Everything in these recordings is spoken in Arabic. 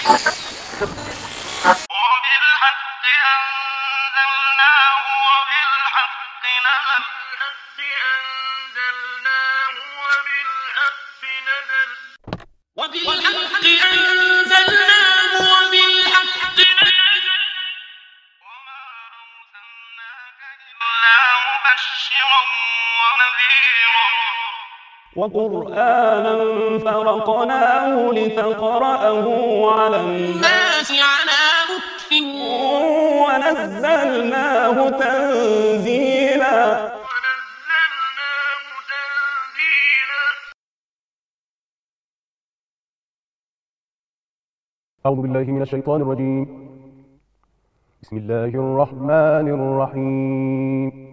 وبالحق أنزلناه وبالحق نزل وبالحق أنزلناه وبالحق نزل وما أرسلناك إلا مبشرا ونذيرا وقرآنا فرقناه لتقرأه على الناس على مكث ونزلناه تنزيلا. أعوذ بالله من الشيطان الرجيم. بسم الله الرحمن الرحيم.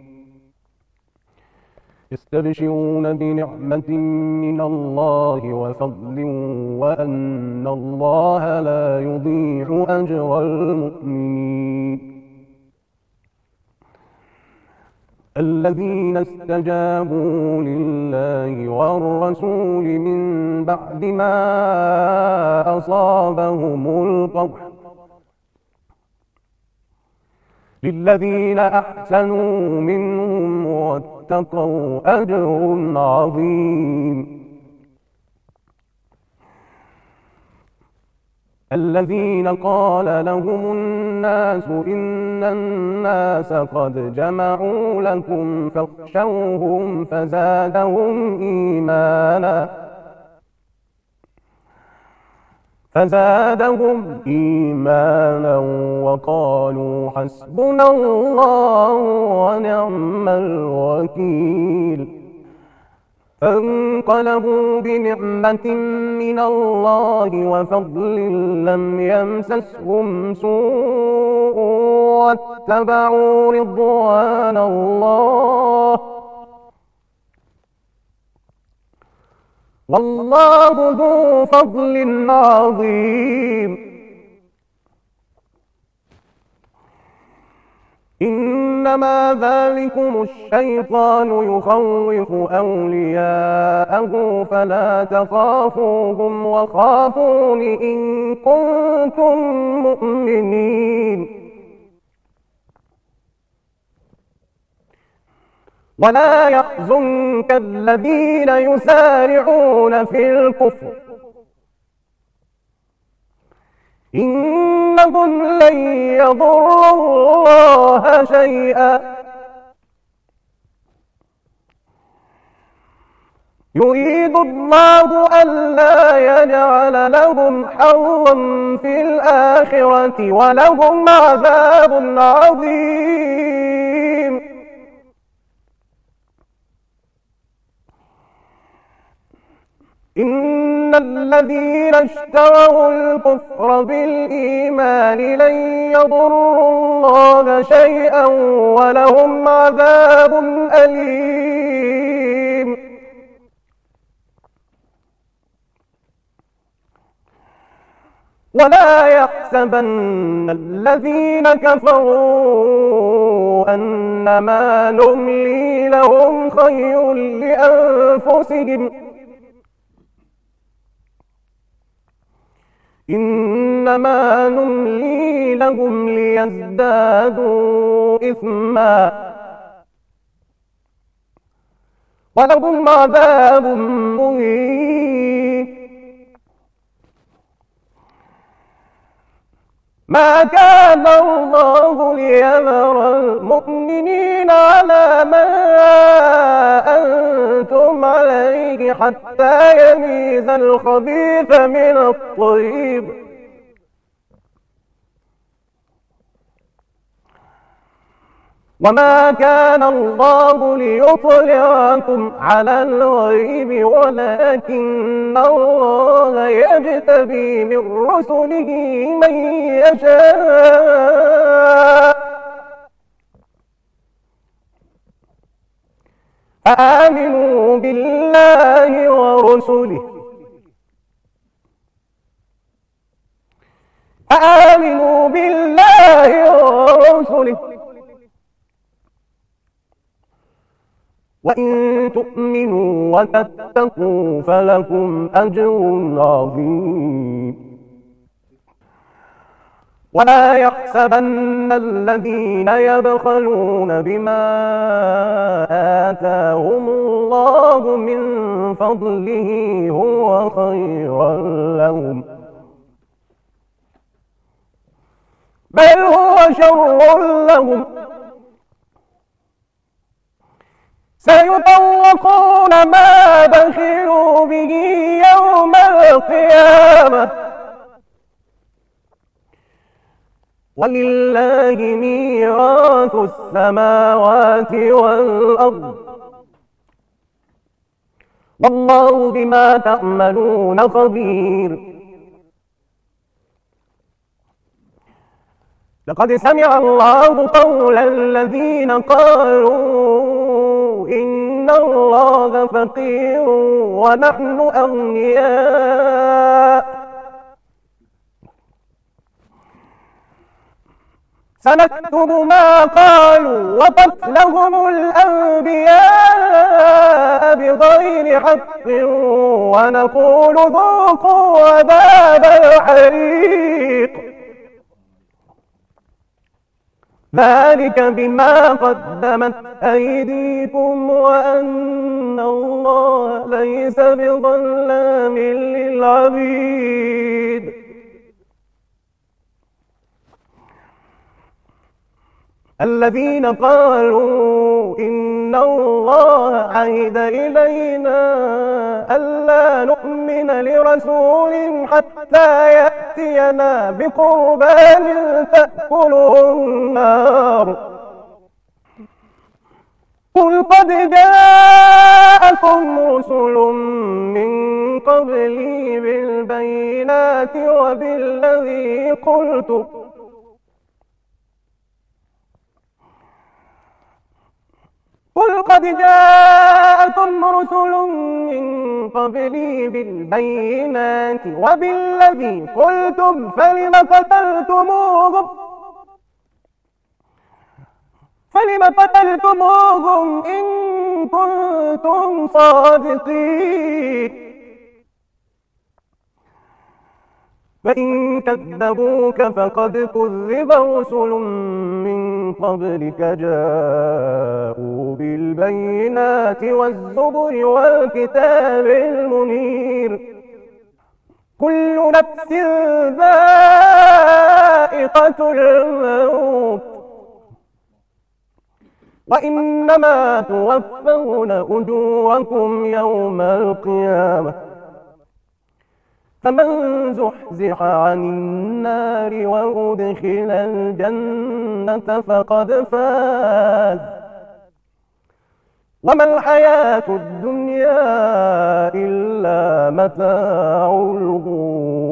يستبشرون بنعمة من الله وفضل وأن الله لا يضيع أجر المؤمنين. الذين استجابوا لله والرسول من بعد ما أصابهم القرح للذين أحسنوا منهم واتقوا أجر عظيم. الذين قال لهم الناس إن الناس قد جمعوا لكم فاخشوهم فزادهم إيمانا وقالوا حسبنا الله ونعم الوكيل. فانقلبوا بنعمة من الله وفضل لم يمسسهم سوء واتبعوا رضوان الله والله ذو فضل عظيم. إنما ذلكم الشيطان يخوف أولياءه فلا تخافوهم وخافون إن كنتم مؤمنين. ولا يحزنك الذين يسارعون في الكفر إنهم لن يضروا الله شيئا يريد الله ألا يجعل لهم حظا في الآخرة ولهم عذاب عظيم. إن الذين اشتروا الكفر بالإيمان لن يضروا الله شيئا ولهم عذاب أليم. ولا يحسبن الذين كفروا أنما نملي لهم خير لأنفسهم إنما نملي لهم ليزدادوا إثما ولهم عذاب مهين. ما كان الله ليذر المؤمنين على ما أنتم عليه حتى يميز الخبيث من الطيب وما كان الله ليطلعكم على الغيب ولكن الله يجتبي من رسله من يشاء فآمنوا بالله ورسله وإن تؤمنوا وتتقوا فلكم أجر عظيم. ولا يحسبن الذين يبخلون بما آتاهم الله من فضله هو خيرا لهم، بل هو شر لهم، سيطوقون ما بخلوا به يوم القيامة، ولله ميراث السماوات والأرض، والله بما تعملون خبير. لقد سمع الله قول الذين قالوا إن الله فقير ونحن أغنياء، سنكتب ما قالوا وقتلهم الأنبياء بغير حق ونقول ذوقوا عذاب الحريق، ذلك بما قدمت أيديكم وأن الله ليس بظلام للعبيد. الذين قالوا إن الله عهد إلينا ألا نؤمن لرسول حتى يأتينا بقربان تأكله النار، قل قد جاءكم رسل من قبلي بالبينات وبالذي قلتم، قل قد جاءكم رسل من قبلي بالبينات وبالذي قلتم فلم قتلتموهم إن كنتم صادقين، فإن كذبوك فقد كذب رسل من قبلك جاءوا بالبينات والزبر والكتاب المنير، كل نفس ذائقة الموت وإنما توفون أجوركم يوم القيامة، فمن زحزح عن النار وأدخل الجنة فقد فاز، وما الحياة الدنيا إلا متاع الغرور.